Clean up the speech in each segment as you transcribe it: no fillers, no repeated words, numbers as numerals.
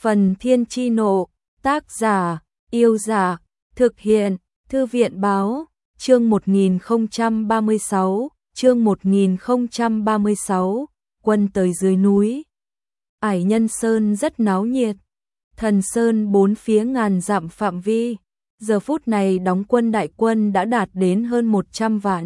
Phần Thiên Chi Nộ, tác giả, Yêu Giả, thực hiện, Thư viện Báo, chương 1036, chương 1036, quân tới dưới núi. Ải Nhân Sơn rất náo nhiệt, Thần Sơn bốn phía ngàn dặm phạm vi, giờ phút này đóng quân đại quân đã đạt đến hơn 100 vạn.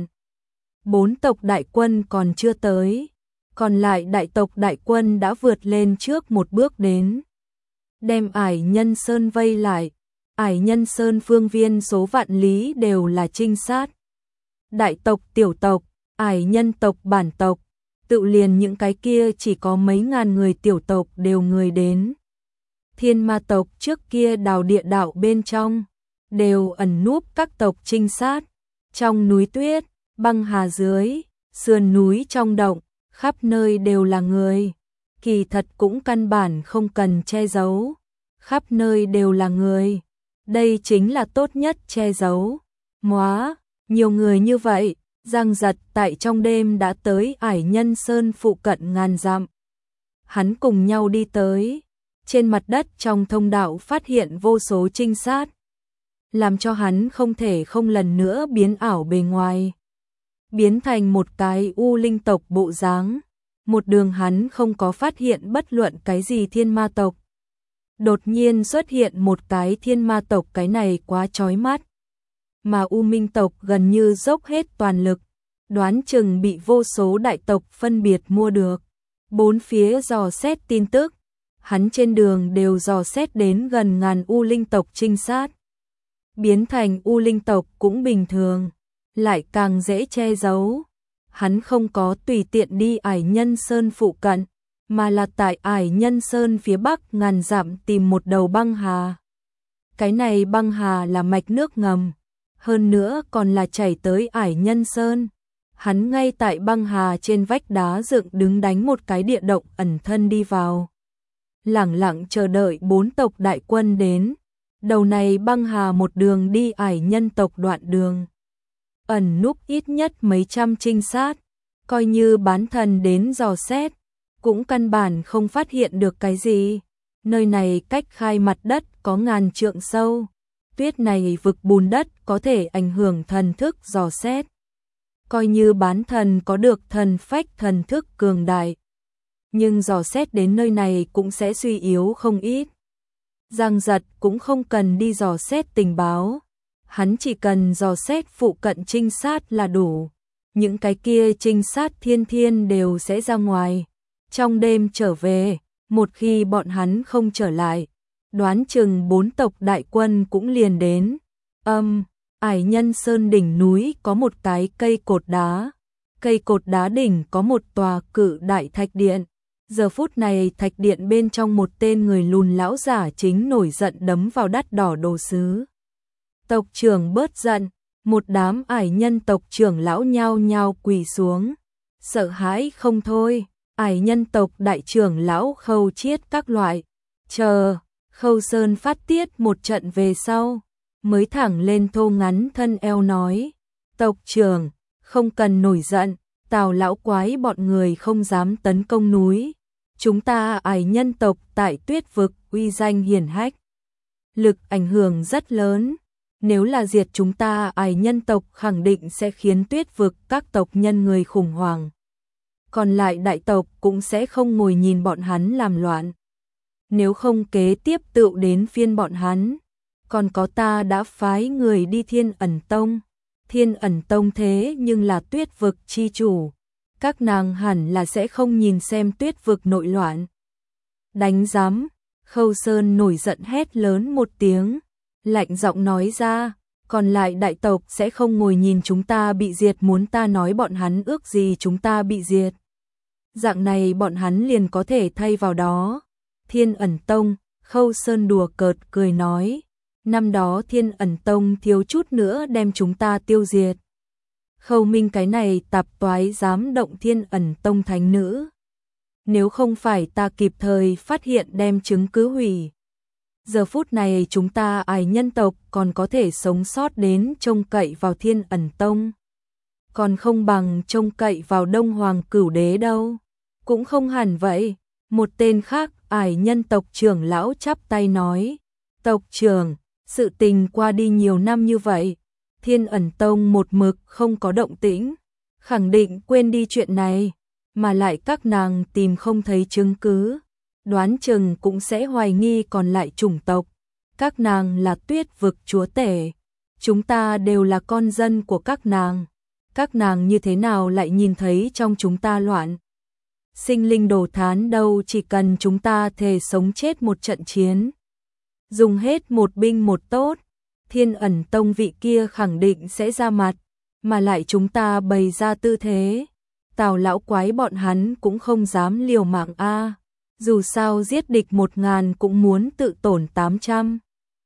4 tộc đại quân còn chưa tới, còn lại đại tộc đại quân đã vượt lên trước một bước đến. Đem Ải Nhân Sơn vây lại, Ải Nhân Sơn phương viên số vạn lý đều là trinh sát. Đại tộc tiểu tộc, Ải Nhân tộc bản tộc, tự liền những cái kia chỉ có mấy ngàn người tiểu tộc đều người đến. Thiên Ma tộc trước kia đào địa đạo bên trong, đều ẩn núp các tộc trinh sát. Trong núi tuyết, băng hà dưới, sườn núi trong động, khắp nơi đều là người. Kỳ thật cũng căn bản không cần che giấu, khắp nơi đều là người. Đây chính là tốt nhất che giấu. Móa, nhiều người như vậy, Giang Giật tại trong đêm đã tới Ải Nhân Sơn phụ cận ngàn dặm. Hắn cùng nhau đi tới, trên mặt đất trong thông đạo phát hiện vô số trinh sát, làm cho hắn không thể không lần nữa biến ảo bề ngoài, biến thành một cái u linh tộc bộ dáng. Một đường hắn không có phát hiện bất luận cái gì thiên ma tộc. Đột nhiên xuất hiện một cái thiên ma tộc, cái này quá chói mắt. Mà u minh tộc gần như dốc hết toàn lực, đoán chừng bị vô số đại tộc phân biệt mua được. Bốn phía dò xét tin tức, hắn trên đường đều dò xét đến gần ngàn u linh tộc trinh sát. Biến thành u linh tộc cũng bình thường, lại càng dễ che giấu. Hắn không có tùy tiện đi Ải Nhân Sơn phụ cận, mà là tại Ải Nhân Sơn phía bắc ngàn dặm tìm một đầu băng hà. Cái này băng hà là mạch nước ngầm, hơn nữa còn là chảy tới Ải Nhân Sơn. Hắn ngay tại băng hà trên vách đá dựng đứng đánh một cái địa động ẩn thân đi vào. Lẳng lặng chờ đợi 4 tộc đại quân đến. Đầu này băng hà một đường đi Ải Nhân tộc đoạn đường. Ẩn núp ít nhất mấy trăm trinh sát, coi như bán thần đến dò xét, cũng căn bản không phát hiện được cái gì. Nơi này cách khai mặt đất có ngàn trượng sâu, tuyết này vực bùn đất có thể ảnh hưởng thần thức dò xét. Coi như bán thần có được thần phách thần thức cường đại, nhưng dò xét đến nơi này cũng sẽ suy yếu không ít. Giang Giật cũng không cần đi dò xét tình báo, hắn chỉ cần dò xét phụ cận trinh sát là đủ. Những cái kia trinh sát thiên đều sẽ ra ngoài, trong đêm trở về. Một khi bọn hắn không trở lại, đoán chừng 4 tộc đại quân cũng liền đến. Ải Nhân Sơn đỉnh núi có một cái cây cột đá, cây cột đá đỉnh có một tòa cự đại thạch điện. Giờ phút này thạch điện bên trong một tên người lùn lão giả chính nổi giận đấm vào đắt đỏ đồ sứ. Tộc trưởng bớt giận, một đám Ải Nhân tộc trưởng lão nhao nhao quỳ xuống, sợ hãi không thôi. Ải Nhân tộc đại trưởng lão Khâu Chiết các loại, chờ Khâu Sơn phát tiết một trận về sau, mới thẳng lên thô ngắn thân eo nói: tộc trưởng, không cần nổi giận, Tào lão quái bọn người không dám tấn công núi. Chúng ta Ải Nhân tộc tại tuyết vực uy danh hiển hách, lực ảnh hưởng rất lớn. Nếu là diệt chúng ta Ải Nhân tộc khẳng định sẽ khiến tuyết vực các tộc nhân người khủng hoảng. Còn lại đại tộc cũng sẽ không ngồi nhìn bọn hắn làm loạn. Nếu không kế tiếp tựu đến phiên bọn hắn. Còn có ta đã phái người đi Thiên Ẩn Tông. Thiên Ẩn Tông thế nhưng là tuyết vực chi chủ. Các nàng hẳn là sẽ không nhìn xem tuyết vực nội loạn. Đánh giám, Khâu Sơn nổi giận hét lớn một tiếng, lạnh giọng nói ra, còn lại đại tộc sẽ không ngồi nhìn chúng ta bị diệt, muốn ta nói bọn hắn ước gì chúng ta bị diệt. Dạng này bọn hắn liền có thể thay vào đó. Thiên Ẩn Tông, Khâu Sơn đùa cợt cười nói, năm đó Thiên Ẩn Tông thiếu chút nữa đem chúng ta tiêu diệt. Khâu Minh cái này tạp toái dám động Thiên Ẩn Tông thánh nữ. Nếu không phải ta kịp thời phát hiện đem chứng cứ hủy, giờ phút này chúng ta Ải Nhân tộc còn có thể sống sót đến trông cậy vào Thiên Ẩn Tông. Còn không bằng trông cậy vào Đông Hoàng Cửu Đế đâu. Cũng không hẳn vậy, Một tên khác, Ải nhân tộc trưởng lão chắp tay nói, tộc trưởng, sự tình qua đi nhiều năm như vậy, Thiên Ẩn Tông một mực không có động tĩnh, khẳng định quên đi chuyện này, mà lại các nàng tìm không thấy chứng cứ, đoán chừng cũng sẽ hoài nghi còn lại chủng tộc. Các nàng là Tuyết vực chúa tể, chúng ta đều là con dân của các nàng như thế nào lại nhìn thấy trong chúng ta loạn. Sinh linh đồ thán đâu, chỉ cần chúng ta thề sống chết một trận chiến, dùng hết một binh một tốt, Thiên Ẩn Tông vị kia khẳng định sẽ ra mặt, mà lại chúng ta bày ra tư thế, Tào lão quái bọn hắn cũng không dám liều mạng a, dù sao giết địch 1000 cũng muốn tự tổn 800.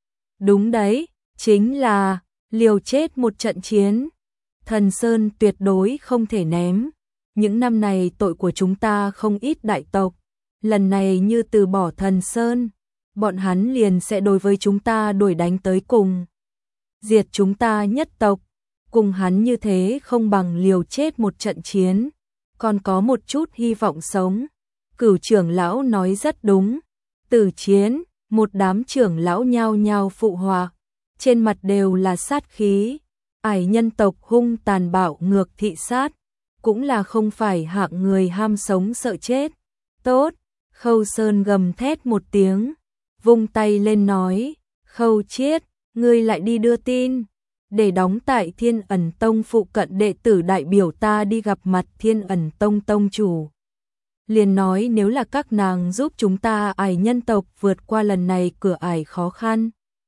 Đúng đấy, chính là liều chết một trận chiến. Thần Sơn tuyệt đối không thể ném. Những năm này tội của chúng ta không ít đại tộc, lần này như từ bỏ Thần Sơn, bọn hắn liền sẽ đối với chúng ta đuổi đánh tới cùng, diệt chúng ta nhất tộc. Cùng hắn như thế không bằng liều chết một trận chiến, còn có một chút hy vọng sống. Cửu trưởng lão nói rất đúng. Tử chiến, một đám trưởng lão nhao nhao phụ họa, trên mặt đều là sát khí. Ải nhân tộc hung tàn bạo ngược thị sát, cũng là không phải hạng người ham sống sợ chết. Tốt, Khâu Sơn gầm thét một tiếng, vung tay lên nói, Khâu Chiết, ngươi lại đi đưa tin, để đóng tại Thiên Ẩn Tông phụ cận đệ tử đại biểu ta đi gặp mặt Thiên Ẩn Tông tông chủ. Liền nói nếu là các nàng giúp chúng ta Ải nhân tộc vượt qua lần này cửa ải khó khăn,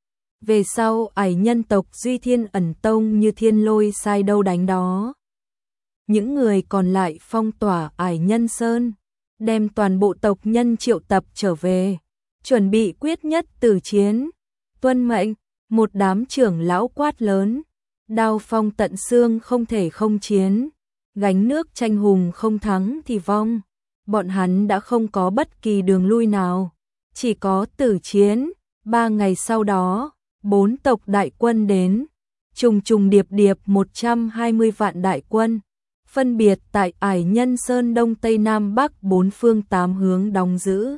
về sau Ải nhân tộc duy Thiên Ẩn Tông như thiên lôi sai đâu đánh đó. Những người còn lại phong tỏa Ải Nhân Sơn, đem toàn bộ tộc nhân triệu tập trở về, chuẩn bị quyết nhất tử chiến. Tuân mệnh, một đám trưởng lão quát lớn, đao phong tận xương không thể không chiến, gánh nước tranh hùng không thắng thì vong. Bọn hắn đã không có bất kỳ đường lui nào, chỉ có tử chiến. 3 ngày sau đó, 4 tộc đại quân đến, trùng trùng điệp điệp 120 vạn đại quân, phân biệt tại Ải Nhân Sơn Đông Tây Nam Bắc 4 phương 8 hướng đóng giữ.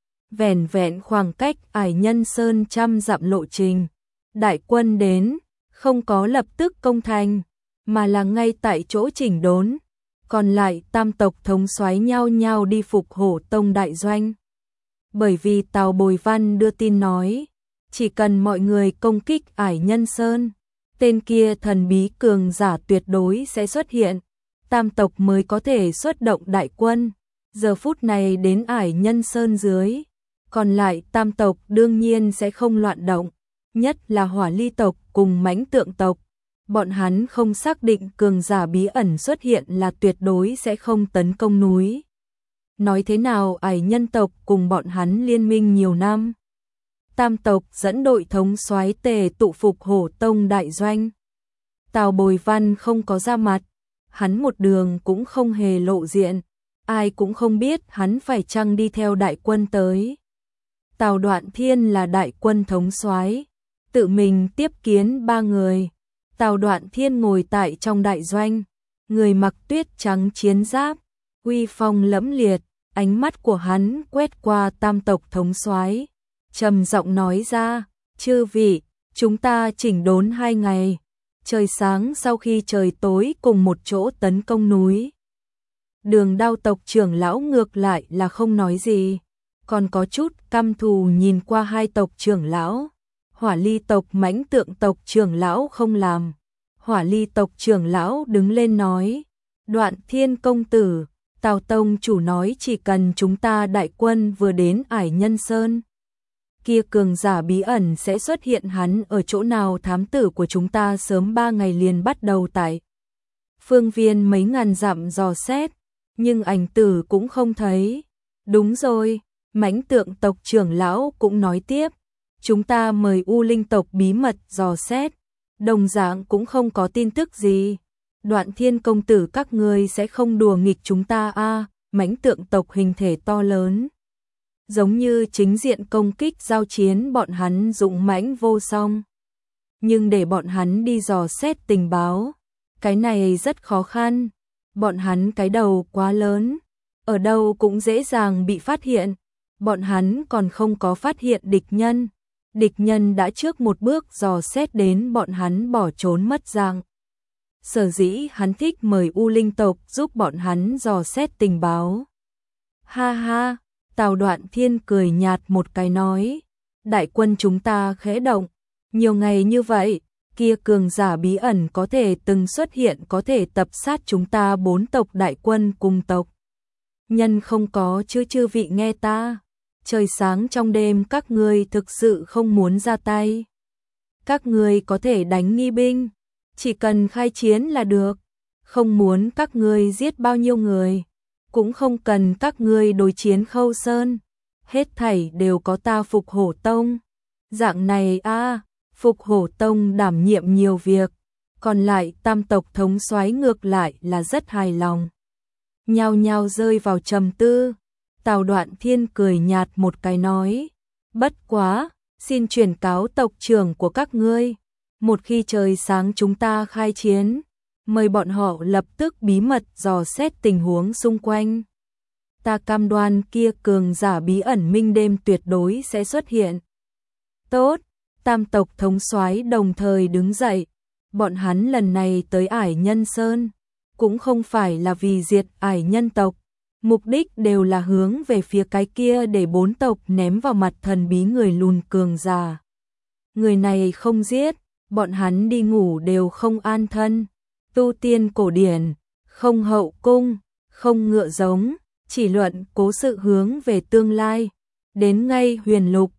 Vẻn vẹn khoảng cách Ải Nhân Sơn 100 dặm lộ trình, đại quân đến, không có lập tức công thành, mà là ngay tại chỗ chỉnh đốn. Còn lại tam tộc thống soái nhau nhau đi phục Hổ Tông đại doanh. Bởi vì Tào Bồi Văn đưa tin nói, chỉ cần mọi người công kích Ải Nhân Sơn, tên kia thần bí cường giả tuyệt đối sẽ xuất hiện, tam tộc mới có thể xuất động đại quân. Giờ phút này đến Ải Nhân Sơn dưới, còn lại tam tộc đương nhiên sẽ không loạn động, nhất là Hỏa Ly tộc cùng Mãnh Tượng tộc. Bọn hắn không xác định cường giả bí ẩn xuất hiện là tuyệt đối sẽ không tấn công núi. Nói thế nào Ải nhân tộc cùng bọn hắn liên minh nhiều năm. Tam tộc dẫn đội thống soái tề tụ phục Hổ Tông đại doanh. Tào Bồi Văn không có ra mặt, hắn một đường cũng không hề lộ diện, ai cũng không biết hắn phải chăng đi theo đại quân tới. Tào Đoạn Thiên là đại quân thống soái, tự mình tiếp kiến 3 người. Tào Đoạn Thiên ngồi tại trong đại doanh, người mặc tuyết trắng chiến giáp, uy phong lẫm liệt, ánh mắt của hắn quét qua tam tộc thống soái, trầm giọng nói ra, chư vị, chúng ta chỉnh đốn 2 ngày, trời sáng sau khi trời tối cùng một chỗ tấn công núi. Đường Đao tộc trưởng lão ngược lại là không nói gì, còn có chút căm thù nhìn qua 2 tộc trưởng lão. Hỏa Ly tộc Mãnh Tượng tộc trưởng lão không làm. Hỏa Ly tộc trưởng lão đứng lên nói, Đoạn Thiên công tử, Tào tông chủ nói chỉ cần chúng ta đại quân vừa đến Ải Nhân Sơn, kia cường giả bí ẩn sẽ xuất hiện. Hắn ở chỗ nào? Thám tử của chúng ta sớm 3 ngày liền bắt đầu tại phương viên mấy ngàn dặm dò xét, nhưng ảnh tử cũng không thấy. Đúng rồi, Mãnh Tượng tộc trưởng lão cũng nói tiếp, chúng ta mời U Linh tộc bí mật dò xét, đồng dạng cũng không có tin tức gì. Đoạn Thiên công tử các ngươi sẽ không đùa nghịch chúng ta a? Mãnh Tượng tộc hình thể to lớn, giống như chính diện công kích giao chiến bọn hắn dũng mãnh vô song. Nhưng để bọn hắn đi dò xét tình báo, cái này rất khó khăn. Bọn hắn cái đầu quá lớn, ở đâu cũng dễ dàng bị phát hiện. Bọn hắn còn không có phát hiện địch nhân đã trước một bước dò xét đến bọn hắn bỏ trốn mất dạng. Sở dĩ hắn thích mời U Linh tộc giúp bọn hắn dò xét tình báo. Ha ha, Tào Đoạn Thiên cười nhạt một cái nói, đại quân chúng ta khẽ động, nhiều ngày như vậy, kia cường giả bí ẩn có thể từng xuất hiện có thể tập sát chúng ta 4 tộc đại quân cùng tộc. Nhân không có chứ chư vị nghe ta, trời sáng trong đêm các ngươi thực sự không muốn ra tay. Các ngươi có thể đánh nghi binh, chỉ cần khai chiến là được, không muốn các ngươi giết bao nhiêu người, cũng không cần các ngươi đối chiến Khâu Sơn, hết thảy đều có ta Phục Hổ Tông. Dạng này Phục Hổ Tông đảm nhiệm nhiều việc, còn lại tam tộc thống soái ngược lại là rất hài lòng. Nhao nhao rơi vào trầm tư, Tào Đoạn Thiên cười nhạt một cái nói, bất quá, xin truyền cáo tộc trưởng của các ngươi, một khi trời sáng chúng ta khai chiến, mời bọn họ lập tức bí mật dò xét tình huống xung quanh. Ta cam đoan kia cường giả bí ẩn minh đêm tuyệt đối sẽ xuất hiện. Tốt, tam tộc thống soái đồng thời đứng dậy, bọn hắn lần này tới Ải Nhân Sơn, cũng không phải là vì diệt Ải Nhân tộc, mục đích đều là hướng về phía cái kia để 4 tộc ném vào mặt thần bí người lùn cường giả. Người này không giết, bọn hắn đi ngủ đều không an thân, tu tiên cổ điển, không hậu cung, không ngựa giống, chỉ luận cố sự hướng về tương lai, đến ngay huyền lục,